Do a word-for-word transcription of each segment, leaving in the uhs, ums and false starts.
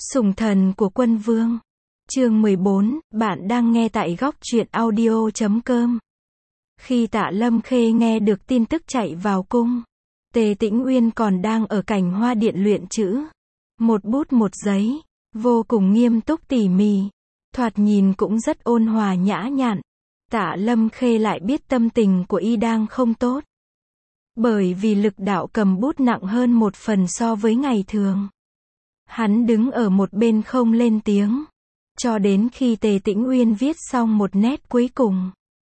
Sủng thần của quân vương. Chương mười bốn, bạn đang nghe tại góc truyện audio chấm com. Khi Tạ Lâm Khê nghe được tin tức chạy vào cung, Tề Tĩnh Uyên còn đang ở cảnh hoa điện luyện chữ. Một bút một giấy, vô cùng nghiêm túc tỉ mỉ, thoạt nhìn cũng rất ôn hòa nhã nhặn. Tạ Lâm Khê lại biết tâm tình của y đang không tốt. Bởi vì lực đạo cầm bút nặng hơn một phần so với ngày thường. Hắn đứng ở một bên không lên tiếng, cho đến khi Tề Tĩnh Uyên viết xong một nét cuối cùng.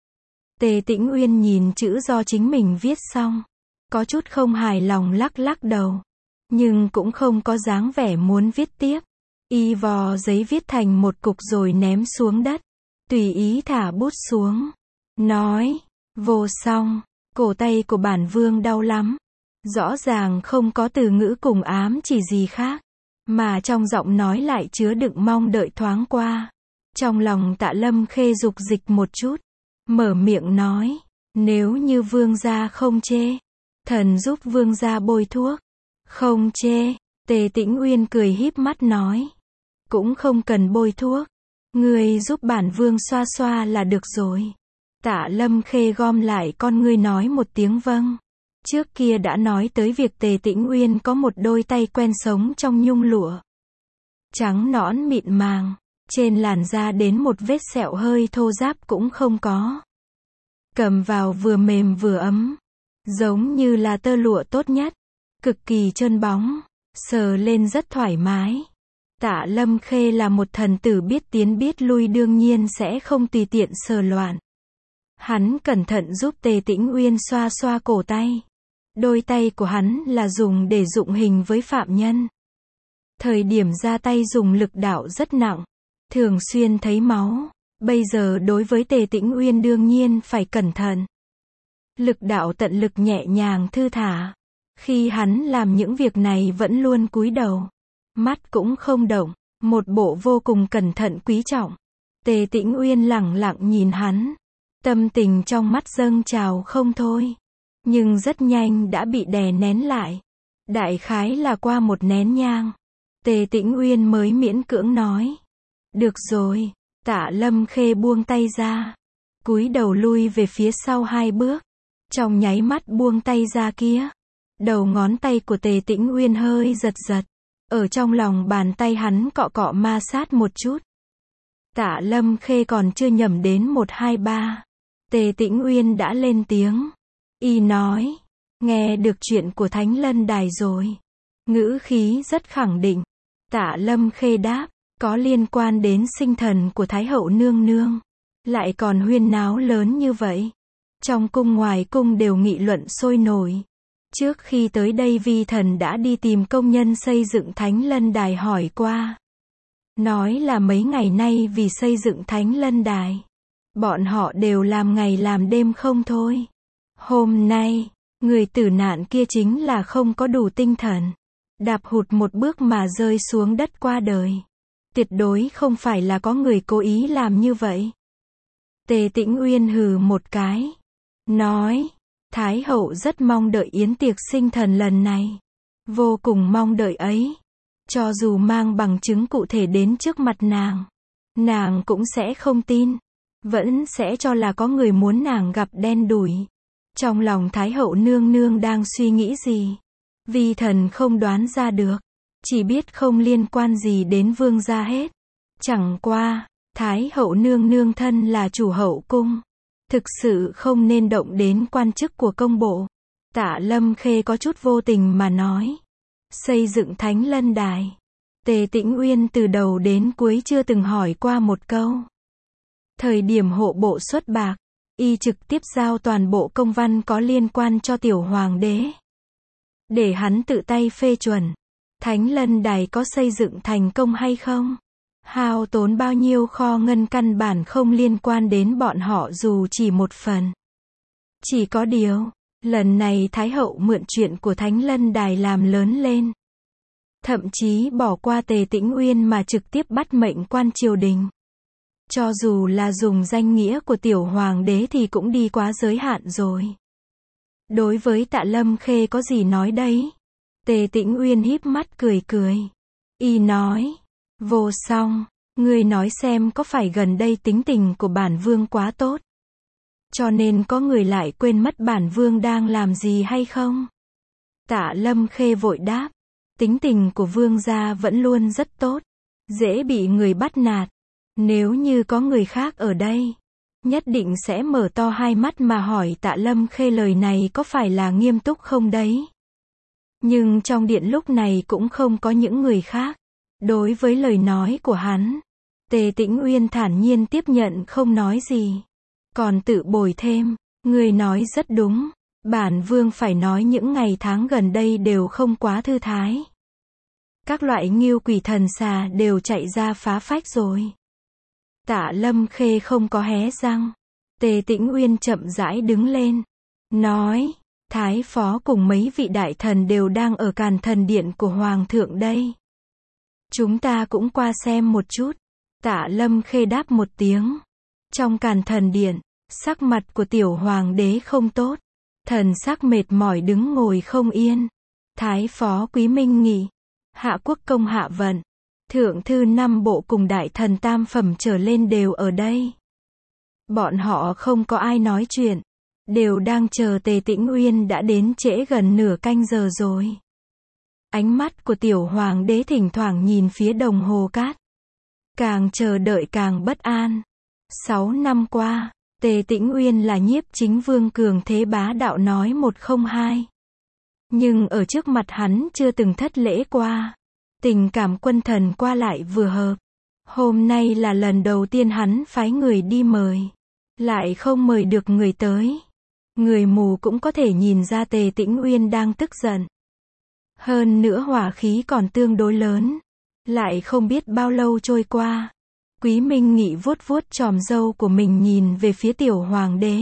Tề Tĩnh Uyên nhìn chữ do chính mình viết xong, có chút không hài lòng lắc lắc đầu, nhưng cũng không có dáng vẻ muốn viết tiếp. Y vò giấy viết thành một cục rồi ném xuống đất, tùy ý thả bút xuống, nói, vô xong. Cổ tay của bản vương đau lắm. Rõ ràng không có từ ngữ cùng ám chỉ gì khác, mà trong giọng nói lại chứa đựng mong đợi thoáng qua. Trong lòng Tạ Lâm Khê dục dịch một chút, mở miệng nói, nếu như vương gia không chê, thần giúp vương gia bôi thuốc. Không chê. Tề Tĩnh Uyên cười híp mắt nói, cũng không cần bôi thuốc, người giúp bản vương xoa xoa là được rồi. Tạ Lâm Khê gom lại con ngươi nói một tiếng vâng. Trước kia đã nói tới việc Tề Tĩnh Uyên có một đôi tay quen sống trong nhung lụa. Trắng nõn mịn màng, trên làn da đến một vết sẹo hơi thô ráp cũng không có. Cầm vào vừa mềm vừa ấm, giống như là tơ lụa tốt nhất, cực kỳ trơn bóng, sờ lên rất thoải mái. Tạ Lâm Khê là một thần tử biết tiến biết lui, đương nhiên sẽ không tùy tiện sờ loạn. Hắn cẩn thận giúp Tề Tĩnh Uyên xoa xoa cổ tay. Đôi tay của hắn là dùng để dụng hình với phạm nhân. Thời điểm ra tay dùng lực đạo rất nặng, thường xuyên thấy máu. Bây giờ đối với Tề Tĩnh Uyên đương nhiên phải cẩn thận. Lực đạo tận lực nhẹ nhàng thư thả. Khi hắn làm những việc này vẫn luôn cúi đầu, mắt cũng không động, một bộ vô cùng cẩn thận quý trọng. Tề Tĩnh Uyên lẳng lặng nhìn hắn. Tâm tình trong mắt dâng trào không thôi, nhưng rất nhanh đã bị đè nén lại. Đại khái là qua một nén nhang, Tề Tĩnh Uyên mới miễn cưỡng nói, được rồi. Tạ Lâm Khê buông tay ra, cúi đầu lui về phía sau hai bước. Trong nháy mắt buông tay ra kia, đầu ngón tay của Tề Tĩnh Uyên hơi giật giật, ở trong lòng bàn tay hắn cọ cọ ma sát một chút. Tạ Lâm Khê còn chưa nhẩm đến một hai ba, Tề Tĩnh Uyên đã lên tiếng. Y nói, nghe được chuyện của Thánh Lân Đài rồi. Ngữ khí rất khẳng định. Tạ Lâm Khê đáp, có liên quan đến sinh thần của Thái hậu nương nương. Lại còn huyên náo lớn như vậy. Trong cung ngoài cung đều nghị luận sôi nổi. Trước khi tới đây vi thần đã đi tìm công nhân xây dựng Thánh Lân Đài hỏi qua. Nói là mấy ngày nay vì xây dựng Thánh Lân Đài, bọn họ đều làm ngày làm đêm không thôi. Hôm nay, người tử nạn kia chính là không có đủ tinh thần, đạp hụt một bước mà rơi xuống đất qua đời. Tuyệt đối không phải là có người cố ý làm như vậy. Tề Tĩnh Uyên hừ một cái, nói, Thái hậu rất mong đợi yến tiệc sinh thần lần này. Vô cùng mong đợi ấy. Cho dù mang bằng chứng cụ thể đến trước mặt nàng, nàng cũng sẽ không tin. Vẫn sẽ cho là có người muốn nàng gặp đen đủi. Trong lòng Thái hậu nương nương đang suy nghĩ gì? Vi thần không đoán ra được. Chỉ biết không liên quan gì đến vương gia hết. Chẳng qua, Thái hậu nương nương thân là chủ hậu cung. Thực sự không nên động đến quan chức của công bộ. Tạ Lâm Khê có chút vô tình mà nói. Xây dựng Thánh Lân Đài. Tề Tĩnh Uyên từ đầu đến cuối chưa từng hỏi qua một câu. Thời điểm hộ bộ xuất bạc, y trực tiếp giao toàn bộ công văn có liên quan cho tiểu hoàng đế. Để hắn tự tay phê chuẩn. Thánh Lân Đài có xây dựng thành công hay không? Hao tốn bao nhiêu kho ngân căn bản không liên quan đến bọn họ dù chỉ một phần. Chỉ có điều, lần này Thái hậu mượn chuyện của Thánh Lân Đài làm lớn lên. Thậm chí bỏ qua Tề Tĩnh Uyên mà trực tiếp bắt mệnh quan triều đình. Cho dù là dùng danh nghĩa của tiểu hoàng đế thì cũng đi quá giới hạn rồi. Đối với Tạ Lâm Khê có gì nói đấy? Tề Tĩnh Uyên híp mắt cười cười. Y nói, Vô song, ngươi nói xem có phải gần đây tính tình của bản vương quá tốt, cho nên có người lại quên mất bản vương đang làm gì hay không? Tạ Lâm Khê vội đáp, tính tình của vương gia vẫn luôn rất tốt, dễ bị người bắt nạt. Nếu như có người khác ở đây, nhất định sẽ mở to hai mắt mà hỏi Tạ Lâm Khê lời này có phải là nghiêm túc không đấy. Nhưng trong điện lúc này cũng không có những người khác. Đối với lời nói của hắn, Tề Tĩnh Uyên thản nhiên tiếp nhận không nói gì. Còn tự bồi thêm, người nói rất đúng, bản vương phải nói những ngày tháng gần đây đều không quá thư thái. Các loại ngưu quỷ thần xà đều chạy ra phá phách rồi. Tạ Lâm Khê không có hé răng. Tề Tĩnh Uyên chậm rãi đứng lên, nói, Thái Phó cùng mấy vị đại thần đều đang ở Càn Thần Điện của Hoàng thượng đây. Chúng ta cũng qua xem một chút. Tạ Lâm Khê đáp một tiếng. Trong Càn Thần Điện, sắc mặt của tiểu hoàng đế không tốt. Thần sắc mệt mỏi đứng ngồi không yên. Thái Phó Quý Minh Nghị, Hạ Quốc Công Hạ Vận, Thượng thư năm bộ cùng đại thần tam phẩm trở lên đều ở đây. Bọn họ không có ai nói chuyện, đều đang chờ Tề Tĩnh Uyên đã đến trễ gần nửa canh giờ rồi. Ánh mắt của tiểu hoàng đế thỉnh thoảng nhìn phía đồng hồ cát. Càng chờ đợi càng bất an. Sáu năm qua, Tề Tĩnh Uyên là nhiếp chính vương cường thế bá đạo nói một không hai. Nhưng ở trước mặt hắn chưa từng thất lễ qua. Tình cảm quân thần qua lại vừa hợp. Hôm nay là lần đầu tiên hắn phái người đi mời. Lại không mời được người tới. Người mù cũng có thể nhìn ra Tề Tĩnh Uyên đang tức giận. Hơn nữa hỏa khí còn tương đối lớn. Lại không biết bao lâu trôi qua. Quý Minh Nghị vuốt vuốt chòm râu của mình nhìn về phía tiểu hoàng đế.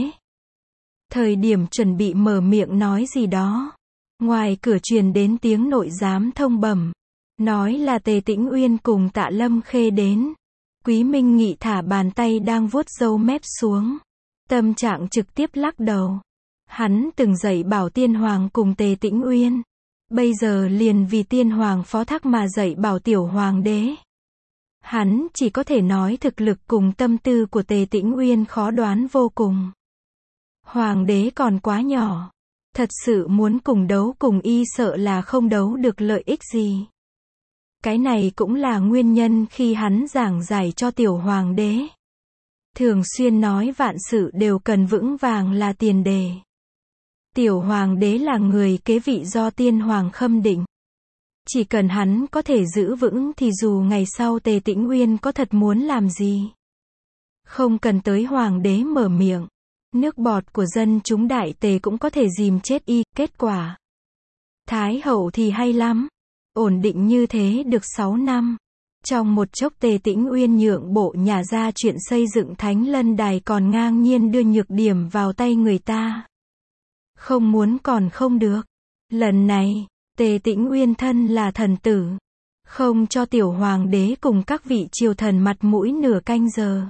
Thời điểm chuẩn bị mở miệng nói gì đó. Ngoài cửa truyền đến tiếng nội giám thông bẩm. Nói là Tề Tĩnh Uyên cùng Tạ Lâm Khê đến. Quý Minh Nghị thả bàn tay đang vuốt râu mép xuống. Tâm trạng trực tiếp lắc đầu. Hắn từng dạy bảo tiên hoàng cùng Tề Tĩnh Uyên. Bây giờ liền vì tiên hoàng phó thác mà dạy bảo tiểu hoàng đế. Hắn chỉ có thể nói thực lực cùng tâm tư của Tề Tĩnh Uyên khó đoán vô cùng. Hoàng đế còn quá nhỏ. Thật sự muốn cùng đấu cùng y sợ là không đấu được lợi ích gì. Cái này cũng là nguyên nhân khi hắn giảng giải cho tiểu hoàng đế. Thường xuyên nói vạn sự đều cần vững vàng là tiền đề. Tiểu hoàng đế là người kế vị do tiên hoàng khâm định. Chỉ cần hắn có thể giữ vững thì dù ngày sau Tề Tĩnh Uyên có thật muốn làm gì. Không cần tới hoàng đế mở miệng. Nước bọt của dân chúng đại tề cũng có thể dìm chết y. Kết quả. Thái hậu thì hay lắm. Ổn định như thế được sáu năm. Trong một chốc Tề Tĩnh Uyên nhượng bộ nhà ra chuyện xây dựng Thánh Lân Đài còn ngang nhiên đưa nhược điểm vào tay người ta. Không muốn còn không được. Lần này, Tề Tĩnh Uyên thân là thần tử. Không cho tiểu hoàng đế cùng các vị triều thần mặt mũi nửa canh giờ.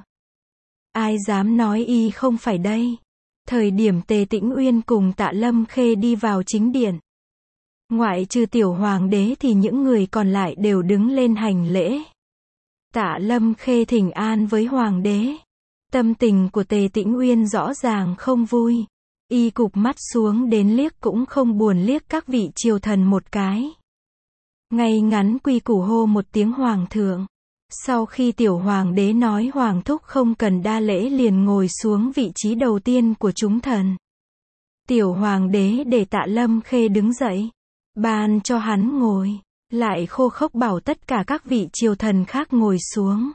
Ai dám nói y không phải đây. Thời điểm Tề Tĩnh Uyên cùng Tạ Lâm Khê đi vào chính điện. Ngoại trừ tiểu hoàng đế thì những người còn lại đều đứng lên hành lễ. Tạ Lâm Khê thỉnh an với hoàng đế. Tâm tình của Tề Tĩnh Uyên rõ ràng không vui. Y cụp mắt xuống đến liếc cũng không buồn liếc các vị triều thần một cái. Ngay ngắn quy củ hô một tiếng hoàng thượng. Sau khi tiểu hoàng đế nói hoàng thúc không cần đa lễ liền ngồi xuống vị trí đầu tiên của chúng thần. Tiểu hoàng đế để Tạ Lâm Khê đứng dậy. Ban cho hắn ngồi. Lại khô khốc bảo tất cả các vị triều thần khác ngồi xuống.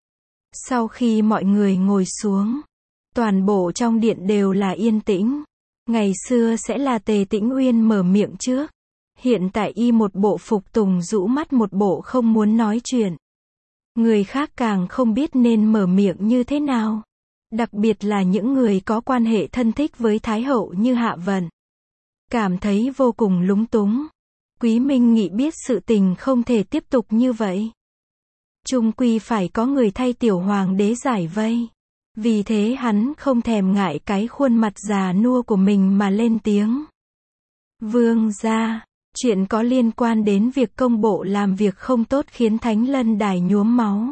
Sau khi mọi người ngồi xuống. Toàn bộ trong điện đều là yên tĩnh. Ngày xưa sẽ là Tề Tĩnh Uyên mở miệng trước. Hiện tại y một bộ phục tùng rũ mắt một bộ không muốn nói chuyện. Người khác càng không biết nên mở miệng như thế nào. Đặc biệt là những người có quan hệ thân thích với Thái hậu như Hạ Vận. Cảm thấy vô cùng lúng túng. Quý Minh Nghị biết sự tình không thể tiếp tục như vậy. Chung quy phải có người thay tiểu hoàng đế giải vây. Vì thế hắn không thèm ngại cái khuôn mặt già nua của mình mà lên tiếng. Vương gia, Chuyện có liên quan đến việc công bộ làm việc không tốt khiến Thánh Lân Đài nhuốm máu.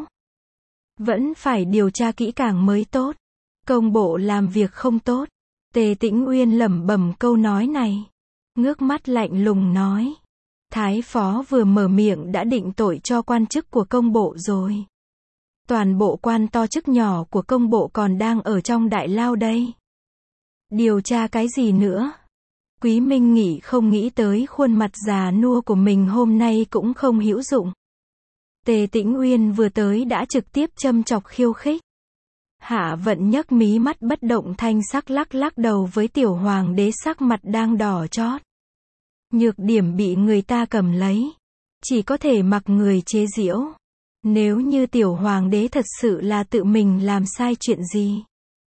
Vẫn phải điều tra kỹ càng mới tốt. Công bộ làm việc không tốt. Tề Tĩnh Uyên lẩm bẩm câu nói này. Ngước mắt lạnh lùng nói. Thái phó vừa mở miệng đã định tội cho quan chức của công bộ rồi. Toàn bộ quan to chức nhỏ của công bộ còn đang ở trong đại lao đây. Điều tra cái gì nữa? Quý Minh Nghị không nghĩ tới khuôn mặt già nua của mình hôm nay cũng không hữu dụng. Tề Tĩnh Uyên vừa tới đã trực tiếp châm chọc khiêu khích. Hạ Vận nhấc mí mắt bất động thanh sắc lắc lắc đầu với tiểu hoàng đế sắc mặt đang đỏ chót. Nhược điểm bị người ta cầm lấy. Chỉ có thể mặc người chế giễu. Nếu như tiểu hoàng đế thật sự là tự mình làm sai chuyện gì.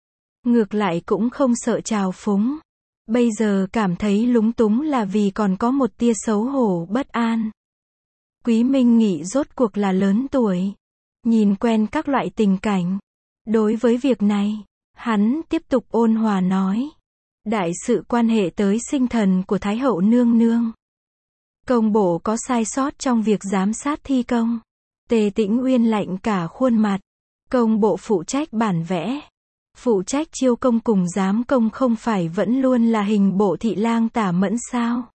Ngược lại cũng không sợ trào phúng. Bây giờ cảm thấy lúng túng là vì còn có một tia xấu hổ bất an. Quý Minh Nghị rốt cuộc là lớn tuổi. Nhìn quen các loại tình cảnh. Đối với việc này, hắn tiếp tục ôn hòa nói. Đại sự quan hệ tới sinh thần của Thái hậu nương nương. Công bộ có sai sót trong việc giám sát thi công. Tề Tĩnh Uyên lạnh cả khuôn mặt. Công bộ phụ trách bản vẽ. Phụ trách chiêu công cùng giám công không phải vẫn luôn là hình bộ thị lang Tả Mẫn sao?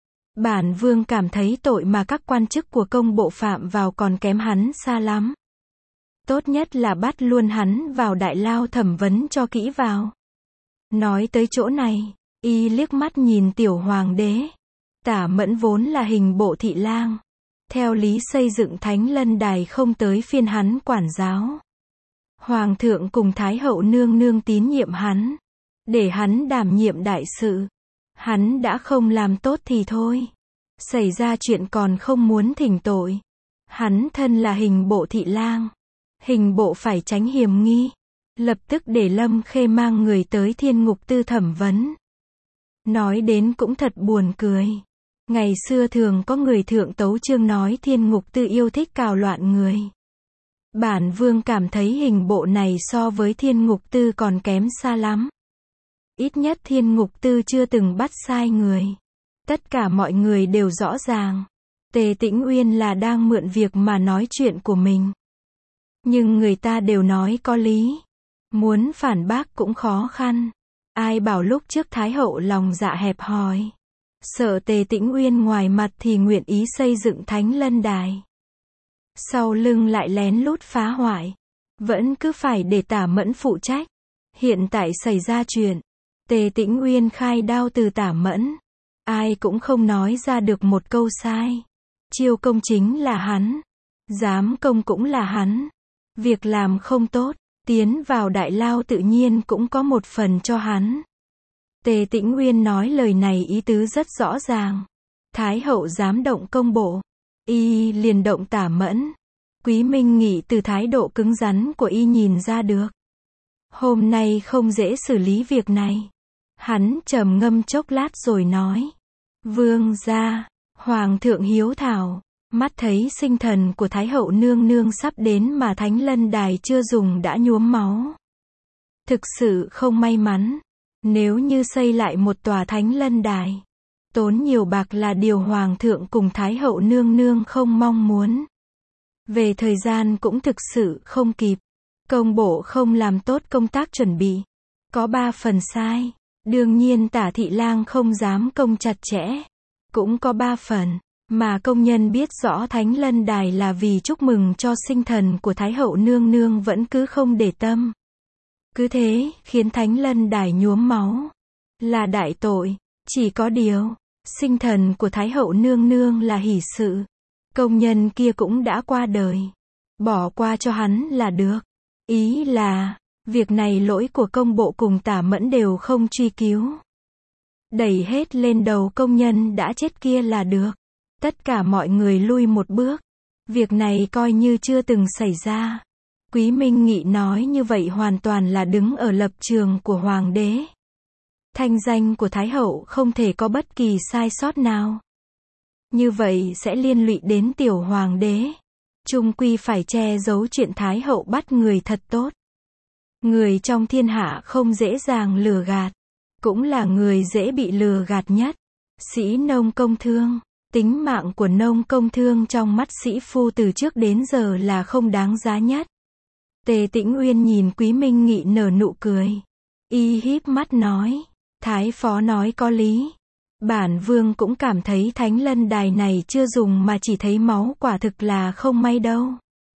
Bản vương cảm thấy tội mà các quan chức của công bộ phạm vào còn kém hắn xa lắm. Tốt nhất là bắt luôn hắn vào đại lao thẩm vấn cho kỹ vào. Nói tới chỗ này, y liếc mắt nhìn tiểu hoàng đế. Tả Mẫn vốn là hình bộ thị lang. Theo lý xây dựng Thánh Lân Đài không tới phiên hắn quản giáo. Hoàng thượng cùng Thái hậu nương nương tín nhiệm hắn. Để hắn đảm nhiệm đại sự. Hắn đã không làm tốt thì thôi. Xảy ra chuyện còn không muốn thỉnh tội. Hắn thân là hình bộ thị lang. Hình bộ phải tránh hiểm nghi. Lập tức để Lâm Khê mang người tới Thiên Ngục Tư thẩm vấn. Nói đến cũng thật buồn cười. Ngày xưa thường có người thượng tấu chương nói Thiên Ngục Tư yêu thích cào loạn người. Bản vương cảm thấy hình bộ này so với Thiên Ngục Tư còn kém xa lắm. Ít nhất Thiên Ngục Tư chưa từng bắt sai người. Tất cả mọi người đều rõ ràng. Tề Tĩnh Uyên là đang mượn việc mà nói chuyện của mình. Nhưng người ta đều nói có lý. Muốn phản bác cũng khó khăn. Ai bảo lúc trước Thái hậu lòng dạ hẹp hòi. Sợ Tề Tĩnh Uyên ngoài mặt thì nguyện ý xây dựng Thánh Lân Đài. Sau lưng lại lén lút phá hoại. Vẫn cứ phải để Tả Mẫn phụ trách. Hiện tại xảy ra chuyện. Tề Tĩnh Uyên khai đao từ Tả Mẫn. Ai cũng không nói ra được một câu sai. Chiêu công chính là hắn. Giám công cũng là hắn. Việc làm không tốt. Tiến vào đại lao tự nhiên cũng có một phần cho hắn. Tề Tĩnh Uyên nói lời này ý tứ rất rõ ràng. Thái hậu dám động công bộ. Y liền động Tả Mẫn. Quý Minh Nghị từ thái độ cứng rắn của y nhìn ra được. Hôm nay không dễ xử lý việc này. Hắn trầm ngâm chốc lát rồi nói. Vương gia, Hoàng thượng hiếu thảo. Mắt thấy sinh thần của Thái hậu nương nương sắp đến mà Thánh Lân Đài chưa dùng đã nhuốm máu. Thực sự không may mắn. Nếu như xây lại một tòa Thánh Lân Đài, tốn nhiều bạc là điều Hoàng thượng cùng Thái hậu nương nương không mong muốn. Về thời gian cũng thực sự không kịp. Công bộ không làm tốt công tác chuẩn bị. Có ba phần sai. Đương nhiên Tả thị lang không dám công chặt chẽ. Cũng có ba phần. Mà công nhân biết rõ Thánh Lân Đài là vì chúc mừng cho sinh thần của Thái hậu nương nương vẫn cứ không để tâm. Cứ thế, khiến Thánh Lân Đài nhuốm máu. Là đại tội. Chỉ có điều, sinh thần của Thái hậu nương nương là hỷ sự. Công nhân kia cũng đã qua đời. Bỏ qua cho hắn là được. Ý là, việc này lỗi của công bộ cùng Tả Mẫn đều không truy cứu. Đẩy hết lên đầu công nhân đã chết kia là được. Tất cả mọi người lui một bước. Việc này coi như chưa từng xảy ra. Quý Minh Nghị nói như vậy hoàn toàn là đứng ở lập trường của Hoàng đế. Thanh danh của Thái hậu không thể có bất kỳ sai sót nào. Như vậy sẽ liên lụy đến tiểu Hoàng đế. Chung quy phải che giấu chuyện Thái hậu bắt người thật tốt. Người trong thiên hạ không dễ dàng lừa gạt. Cũng là người dễ bị lừa gạt nhất. Sĩ nông công thương. Tính mạng của nông công thương trong mắt sĩ phu từ trước đến giờ là không đáng giá nhất. Tề Tĩnh Uyên nhìn Quý Minh Nghị nở nụ cười. Y híp mắt nói. Thái phó nói có lý. Bản vương cũng cảm thấy thánh lân đài này chưa dùng mà chỉ thấy máu quả thực là không may đâu.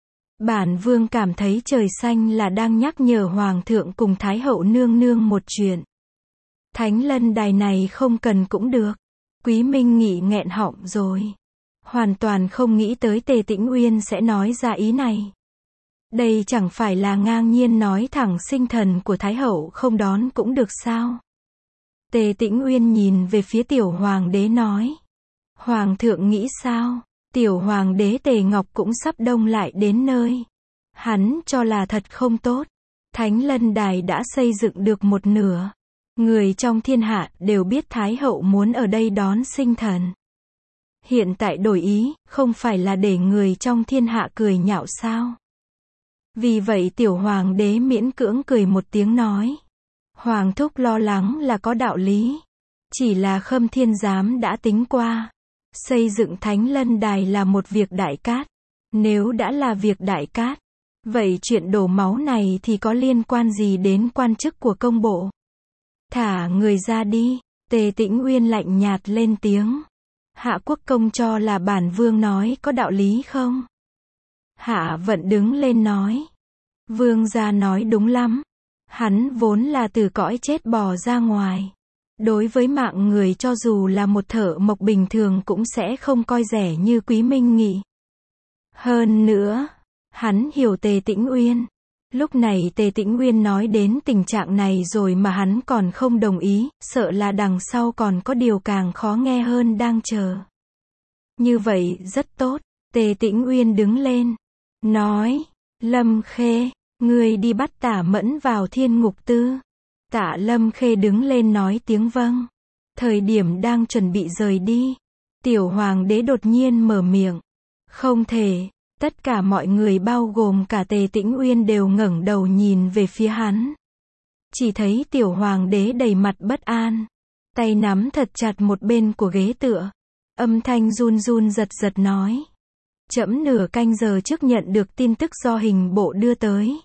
Bản vương cảm thấy trời xanh là đang nhắc nhở hoàng thượng cùng thái hậu nương nương một chuyện. Thánh lân đài này không cần cũng được. Quý Minh Nghị nghẹn họng rồi. Hoàn toàn không nghĩ tới Tề Tĩnh Uyên sẽ nói ra ý này. Đây chẳng phải là ngang nhiên nói thẳng sinh thần của thái hậu không đón cũng được sao? Tề Tĩnh Uyên nhìn về phía tiểu hoàng đế nói. Hoàng thượng nghĩ sao? Tiểu hoàng đế Tề Ngọc cũng sắp đông lại đến nơi. Hắn cho là thật không tốt. Thánh lân đài đã xây dựng được một nửa. Người trong thiên hạ đều biết thái hậu muốn ở đây đón sinh thần. Hiện tại đổi ý, không phải là để người trong thiên hạ cười nhạo sao? Vì vậy tiểu hoàng đế miễn cưỡng cười một tiếng nói. Hoàng thúc lo lắng là có đạo lý. Chỉ là Khâm Thiên Giám đã tính qua. Xây dựng thánh lân đài là một việc đại cát. Nếu đã là việc đại cát, vậy chuyện đổ máu này thì có liên quan gì đến quan chức của công bộ? Thả người ra đi. Tề Tĩnh Uyên lạnh nhạt lên tiếng. Hạ Quốc Công cho là bản vương nói có đạo lý không? Hạ Vận đứng lên nói. Vương gia nói đúng lắm. Hắn vốn là từ cõi chết bò ra ngoài. Đối với mạng người cho dù là một thợ mộc bình thường cũng sẽ không coi rẻ như Quý Minh Nghị. Hơn nữa, hắn hiểu Tề Tĩnh Uyên. Lúc này Tề Tĩnh Uyên nói đến tình trạng này rồi mà hắn còn không đồng ý, sợ là đằng sau còn có điều càng khó nghe hơn đang chờ. Như vậy rất tốt. Tề Tĩnh Uyên đứng lên, nói, Lâm Khê, ngươi đi bắt Tả Mẫn vào Thiên Ngục Tư. Tạ Lâm Khê đứng lên nói tiếng vâng. Thời điểm đang chuẩn bị rời đi, tiểu hoàng đế đột nhiên mở miệng. Không thể. Tất cả mọi người bao gồm cả Tề Tĩnh Uyên đều ngẩng đầu nhìn về phía hắn. Chỉ thấy tiểu hoàng đế đầy mặt bất an. Tay nắm thật chặt một bên của ghế tựa. Âm thanh run run giật giật nói. Trẫm nửa canh giờ trước nhận được tin tức do hình bộ đưa tới.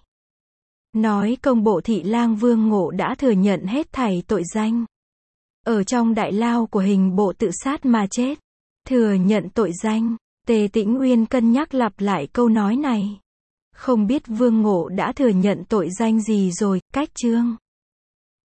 Nói công bộ thị lang Vương Ngộ đã thừa nhận hết thảy tội danh. Ở trong đại lao của hình bộ tự sát mà chết. Thừa nhận tội danh. Tề Tĩnh Uyên cân nhắc lặp lại câu nói này. Không biết Vương Ngộ đã thừa nhận tội danh gì rồi, cách chương.